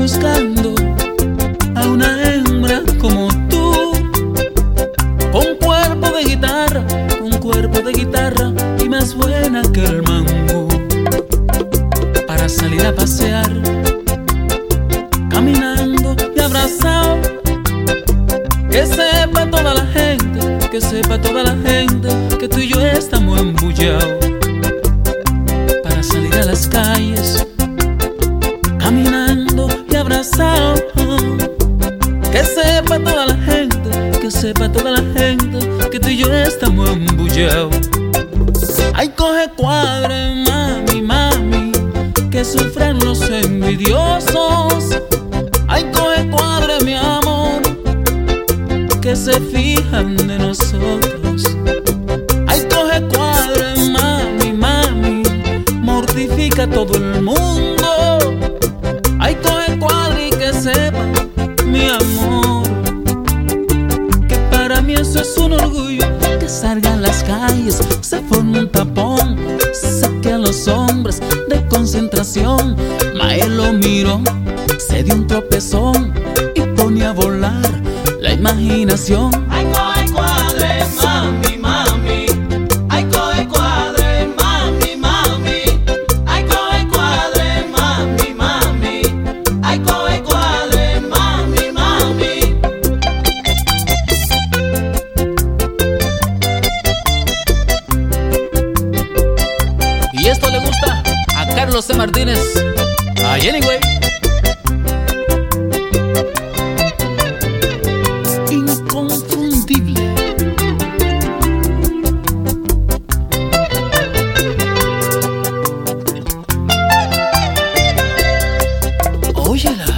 buscando a una hembra como tú, con cuerpo de guitarra y más buena que el mango, para salir a pasear, caminando y abrazado. Que sepa toda la gente, que sepa toda la gente que tú y yo estamos embullados, para salir a las calles, caminando y abrazado. Que sepa toda la gente, que sepa toda la gente que tú y yo estamos embullados. Ay, coge cuadre, mami, mami, que sufren los envidiosos. Ay, coge cuadre, mi amor, que se fijan de nosotros. Ay, coge cuadre, mami, mami, mortifica a todo el mundo. Ay, coge cuadre y que sepa, mi amor, que para mí eso es un orgullo. Que salga a las calles, se forme un tapón, saque a los hombres de concentración. Mael lo miró, se dio un tropezón y pone a volar la imaginación. Ay, coge cuadre, mami, mami. Ay, coge cuadre, mami, mami. Ay, coge cuadre, mami, mami. Ay, coge cuadre, mami, mami. Y esto le gusta a Carlos C. Martínez, a Jenny Way. Inconfundible. Óyela.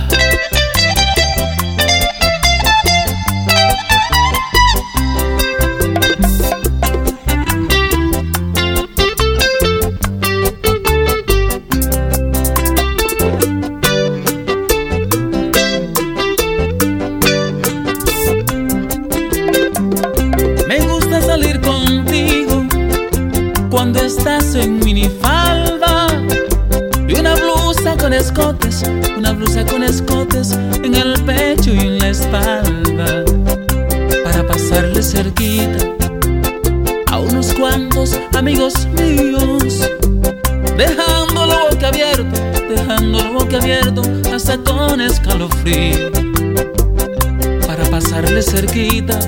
Me gusta salir contigo cuando estás en minifalda y una blusa con escotes en el pecho y en la espalda, para pasarle cerquita a unos cuantos amigos míos, dejándolo boca abierto hasta con escalofrío, para pasarle cerquita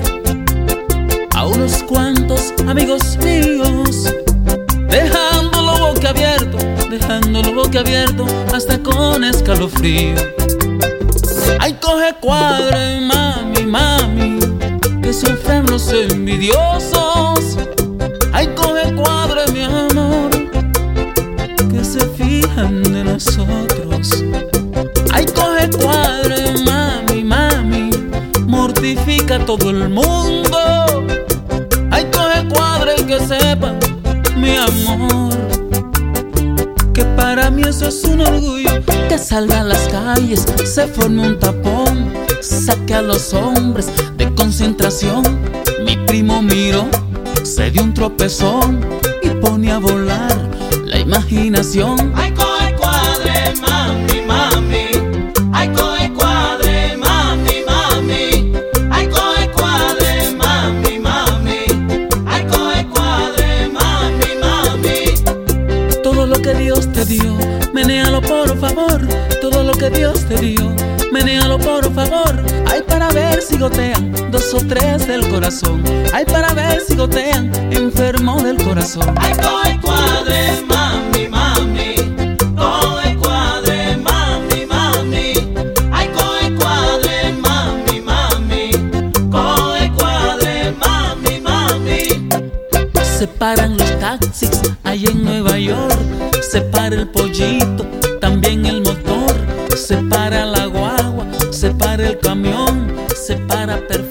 a unos cuantos amigos míos, dejándolo boca abierto hasta con escalofrío. Ay, coge cuadre, mami, mami, que sufren los envidiosos. Ay, coge cuadre, mi amor, que se fijan de nosotros. Ay, coge cuadre, mami, mami, mortifica a todo el mundo. Ay, coge cuadre y que sepa, mi amor, que para mí eso es un orgullo. Que salga a las calles, se forme un tapón, saque a los hombres de concentración. Mi primo miró, se dio un tropezón y pone a volar la imaginación. Ay, coge cuadre, mami, mami. Ay, coge cuadre, mami, mami. Ay, coge cuadre, mami, mami. Ay, coge cuadre, mami, mami. Todo lo que Dios te dio, menéalo por favor. Todo lo que Dios te dio, menéalo por favor. Ay, para ver si gotean 2 o 3 del corazón. Ay, para ver si gotean enfermo del corazón. Ay, coge cuadre, mami, mami. Coge cuadre, mami, mami. Ay, coge cuadre, mami, mami. Coge cuadre, mami, mami. Se paran los taxis ahí en Nueva York, se para el pollito, también el motor, se para la guagua, se para el camión, se para perfecto.